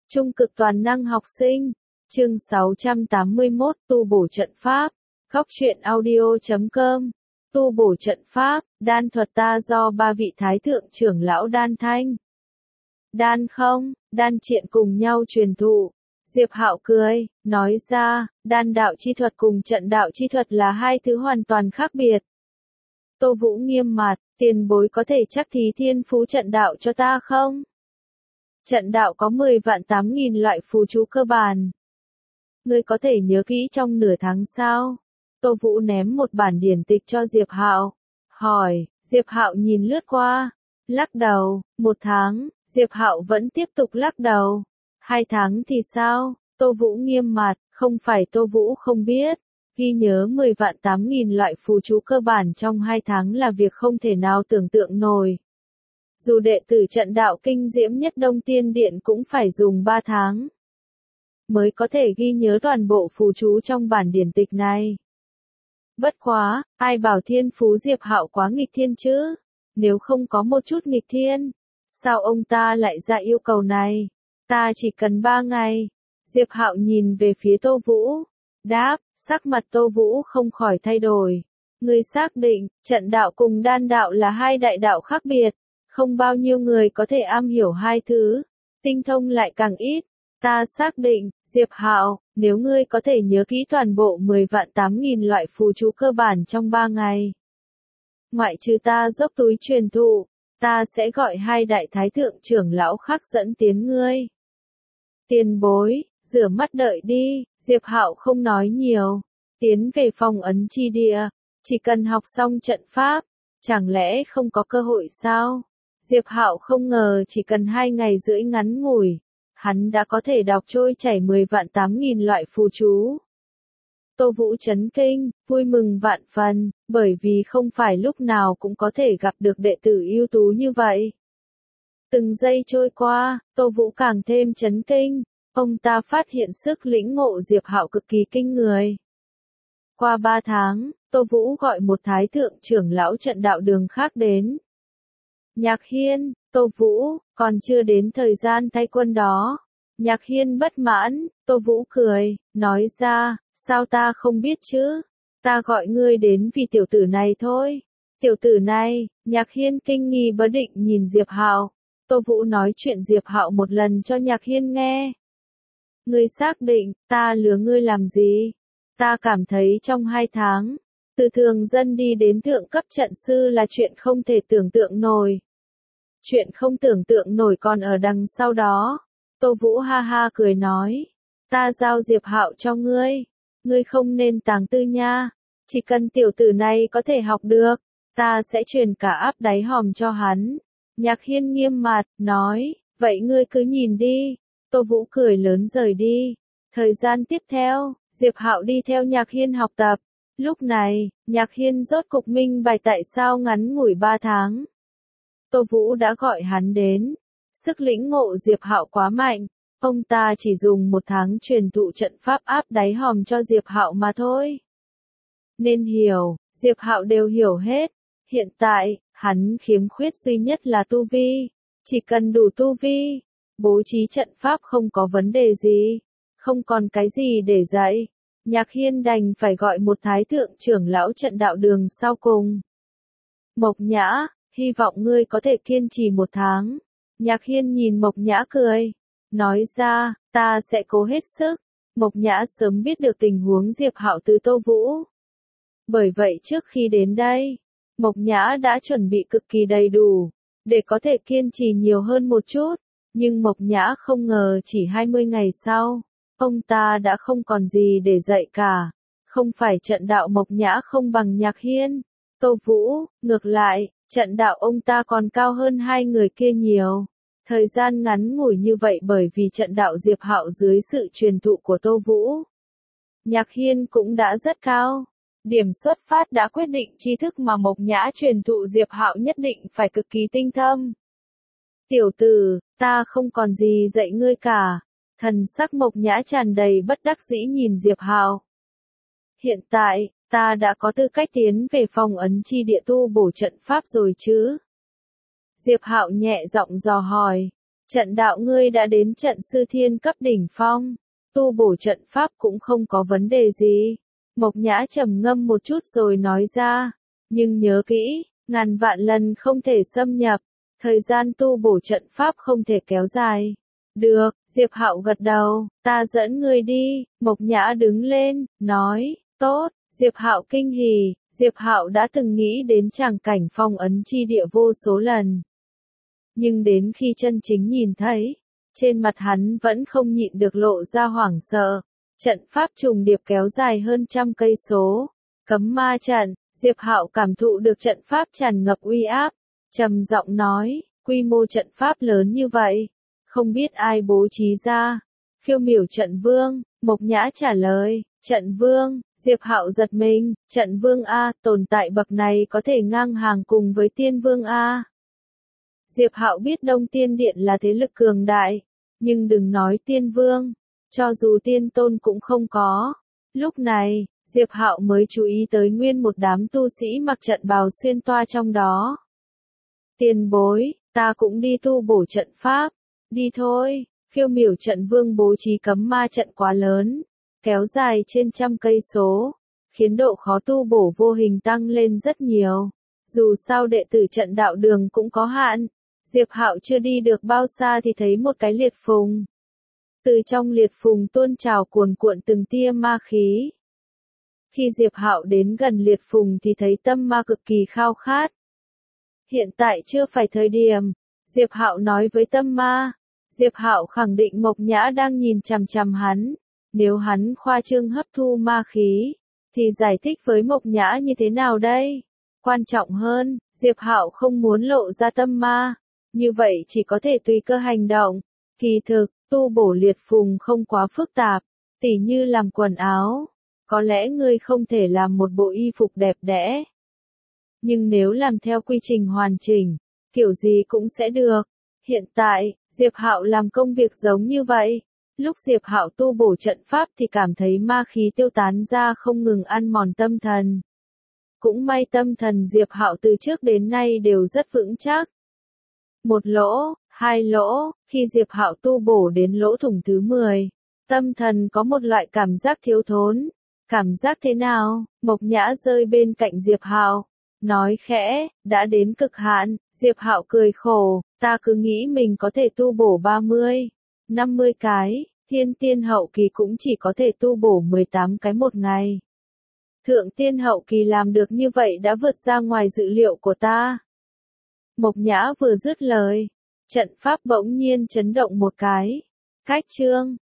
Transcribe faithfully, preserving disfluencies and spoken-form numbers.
Trung cực toàn năng học sinh. Chương sáu trăm tám mươi mốt Tu bổ trận pháp. Góc truyện audio chấm com. Tu bổ trận pháp, đan thuật ta do ba vị thái thượng trưởng lão đan thanh, đan không, đan triện cùng nhau truyền thụ. Diệp Hạo cười, nói ra, đan đạo chi thuật cùng trận đạo chi thuật là hai thứ hoàn toàn khác biệt. Tô Vũ nghiêm mặt, tiền bối có thể chắc thí thiên phú trận đạo cho ta không? Trận đạo có mười vạn tám nghìn loại phù chú cơ bản. Ngươi có thể nhớ kỹ trong nửa tháng sao? Tô Vũ ném một bản điển tịch cho Diệp Hạo, hỏi. Diệp Hạo nhìn lướt qua, lắc đầu. Một tháng, Diệp Hạo vẫn tiếp tục lắc đầu. Hai tháng thì sao? Tô Vũ nghiêm mặt, không phải Tô Vũ không biết. Ghi nhớ mười vạn tám nghìn loại phù chú cơ bản trong hai tháng là việc không thể nào tưởng tượng nổi. Dù đệ tử trận đạo kinh diễm nhất Đông Tiên Điện cũng phải dùng ba tháng mới có thể ghi nhớ toàn bộ phù chú trong bản điển tịch này. Bất quá, ai bảo thiên phú Diệp Hạo quá nghịch thiên chứ? Nếu không có một chút nghịch thiên, sao ông ta lại ra yêu cầu này? Ta chỉ cần ba ngày. Diệp Hạo nhìn về phía Tô Vũ, đáp. Sắc mặt Tô Vũ không khỏi thay đổi. Ngươi xác định, trận đạo cùng đan đạo là hai đại đạo khác biệt, không bao nhiêu người có thể am hiểu hai thứ, tinh thông lại càng ít. Ta xác định, Diệp Hạo, nếu ngươi có thể nhớ kỹ toàn bộ mười vạn tám nghìn loại phù chú cơ bản trong ba ngày, ngoại trừ ta dốc túi truyền thụ, ta sẽ gọi hai đại thái thượng trưởng lão khác dẫn tiến ngươi. Tiền bối, rửa mắt đợi đi. Diệp Hạo không nói nhiều, tiến về phong ấn chi địa, chỉ cần học xong trận pháp, chẳng lẽ không có cơ hội sao? Diệp Hạo không ngờ chỉ cần hai ngày rưỡi ngắn ngủi, hắn đã có thể đọc trôi chảy mười vạn tám nghìn loại phù chú. Tô Vũ chấn kinh, vui mừng vạn phần, bởi vì không phải lúc nào cũng có thể gặp được đệ tử ưu tú như vậy. Từng giây trôi qua, Tô Vũ càng thêm chấn kinh. Ông ta phát hiện sức lĩnh ngộ Diệp Hạo cực kỳ kinh người. Qua ba tháng, Tô Vũ gọi một thái thượng trưởng lão trận đạo đường khác đến. Nhạc Hiên, Tô Vũ, còn chưa đến thời gian thay quân đó. Nhạc Hiên bất mãn, Tô Vũ cười, nói ra, sao ta không biết chứ? Ta gọi ngươi đến vì tiểu tử này thôi. Tiểu tử này, Nhạc Hiên kinh nghi bất định nhìn Diệp Hạo. Tô Vũ nói chuyện Diệp Hạo một lần cho Nhạc Hiên nghe. Ngươi xác định, ta lừa ngươi làm gì? Ta cảm thấy trong hai tháng, từ thường dân đi đến thượng cấp trận sư là chuyện không thể tưởng tượng nổi. Chuyện không tưởng tượng nổi còn ở đằng sau đó. Tô Vũ ha ha cười nói. Ta giao Diệp Hạo cho ngươi. Ngươi không nên tàng tư nha. Chỉ cần tiểu tử này có thể học được, ta sẽ truyền cả áp đáy hòm cho hắn. Nhạc Hiên nghiêm mặt, nói. Vậy ngươi cứ nhìn đi. Tô Vũ cười lớn rời đi. Thời gian tiếp theo, Diệp Hạo đi theo Nhạc Hiên học tập. Lúc này, Nhạc Hiên rốt cục minh bạch tại sao ngắn ngủi ba tháng. Tô Vũ đã gọi hắn đến. Sức lĩnh ngộ Diệp Hạo quá mạnh. Ông ta chỉ dùng một tháng truyền thụ trận pháp áp đáy hòm cho Diệp Hạo mà thôi. Nên hiểu, Diệp Hạo đều hiểu hết. Hiện tại, hắn khiếm khuyết duy nhất là tu vi. Chỉ cần đủ tu vi, bố trí trận pháp không có vấn đề gì, không còn cái gì để dạy. Nhạc Hiên đành phải gọi một thái thượng trưởng lão trận đạo đường sau cùng. Mộc Nhã, hy vọng ngươi có thể kiên trì một tháng. Nhạc Hiên nhìn Mộc Nhã cười, nói ra, ta sẽ cố hết sức. Mộc Nhã sớm biết được tình huống Diệp Hạo từ Tô Vũ. Bởi vậy trước khi đến đây, Mộc Nhã đã chuẩn bị cực kỳ đầy đủ, để có thể kiên trì nhiều hơn một chút. Nhưng Mộc Nhã không ngờ chỉ hai mươi ngày sau, ông ta đã không còn gì để dạy cả. Không phải trận đạo Mộc Nhã không bằng Nhạc Hiên, Tô Vũ, ngược lại, trận đạo ông ta còn cao hơn hai người kia nhiều. Thời gian ngắn ngủi như vậy bởi vì trận đạo Diệp Hạo dưới sự truyền thụ của Tô Vũ, Nhạc Hiên cũng đã rất cao. Điểm xuất phát đã quyết định tri thức mà Mộc Nhã truyền thụ Diệp Hạo nhất định phải cực kỳ tinh thâm. Tiểu tử, ta không còn gì dạy ngươi cả. Thần sắc Mộc Nhã tràn đầy bất đắc dĩ nhìn Diệp Hạo. Hiện tại, ta đã có tư cách tiến về phong ấn chi địa tu bổ trận pháp rồi chứ? Diệp Hạo nhẹ giọng dò hỏi. Trận đạo ngươi đã đến trận sư thiên cấp đỉnh phong, tu bổ trận pháp cũng không có vấn đề gì. Mộc Nhã trầm ngâm một chút rồi nói ra, nhưng nhớ kỹ, ngàn vạn lần không thể xâm nhập, thời gian tu bổ trận pháp không thể kéo dài. Được, Diệp Hạo gật đầu, ta dẫn ngươi đi. Mộc Nhã đứng lên, nói, tốt. Diệp Hạo kinh hỉ, Diệp Hạo đã từng nghĩ đến tràng cảnh phong ấn chi địa vô số lần. Nhưng đến khi chân chính nhìn thấy, trên mặt hắn vẫn không nhịn được lộ ra hoảng sợ. Trận pháp trùng điệp kéo dài hơn trăm cây số. Cấm ma trận, Diệp Hạo cảm thụ được trận pháp tràn ngập uy áp, trầm giọng nói, quy mô trận pháp lớn như vậy, không biết ai bố trí ra. Phiêu miểu trận vương, Mộc Nhã trả lời, trận vương. Diệp Hạo giật mình, trận vương A, tồn tại bậc này có thể ngang hàng cùng với tiên vương A. Diệp Hạo biết Đông Tiên Điện là thế lực cường đại, nhưng đừng nói tiên vương, cho dù tiên tôn cũng không có. Lúc này, Diệp Hạo mới chú ý tới nguyên một đám tu sĩ mặc trận bào xuyên toa trong đó. Tiền bối, ta cũng đi tu bổ trận pháp. Đi thôi, phiêu miểu trận vương bố trí cấm ma trận quá lớn, kéo dài trên trăm cây số, khiến độ khó tu bổ vô hình tăng lên rất nhiều. Dù sao đệ tử trận đạo đường cũng có hạn, Diệp Hạo chưa đi được bao xa thì thấy một cái liệt phùng. Từ trong liệt phùng tuôn trào cuồn cuộn từng tia ma khí. Khi Diệp Hạo đến gần liệt phùng thì thấy tâm ma cực kỳ khao khát. Hiện tại chưa phải thời điểm, Diệp Hạo nói với tâm ma. Diệp Hạo khẳng định Mộc Nhã đang nhìn chằm chằm hắn. Nếu hắn khoa trương hấp thu ma khí, thì giải thích với Mộc Nhã như thế nào đây? Quan trọng hơn, Diệp Hạo không muốn lộ ra tâm ma, như vậy chỉ có thể tùy cơ hành động. Kỳ thực, tu bổ liệt phùng không quá phức tạp, tỉ như làm quần áo, có lẽ ngươi không thể làm một bộ y phục đẹp đẽ. Nhưng nếu làm theo quy trình hoàn chỉnh, kiểu gì cũng sẽ được. Hiện tại, Diệp Hạo làm công việc giống như vậy. Lúc Diệp Hạo tu bổ trận pháp thì cảm thấy ma khí tiêu tán ra không ngừng ăn mòn tâm thần. Cũng may tâm thần Diệp Hạo từ trước đến nay đều rất vững chắc. Một lỗ, hai lỗ, khi Diệp Hạo tu bổ đến lỗ thủng thứ mười, tâm thần có một loại cảm giác thiếu thốn. Cảm giác thế nào? Mộc Nhã rơi bên cạnh Diệp Hạo, nói khẽ, đã đến cực hạn. Diệp Hạo cười khổ, ta cứ nghĩ mình có thể tu bổ ba mươi, năm mươi cái, thiên tiên hậu kỳ cũng chỉ có thể tu bổ mười tám cái một ngày. Thượng tiên hậu kỳ làm được như vậy đã vượt ra ngoài dự liệu của ta. Mộc Nhã vừa dứt lời, trận pháp bỗng nhiên chấn động một cái. Cách chương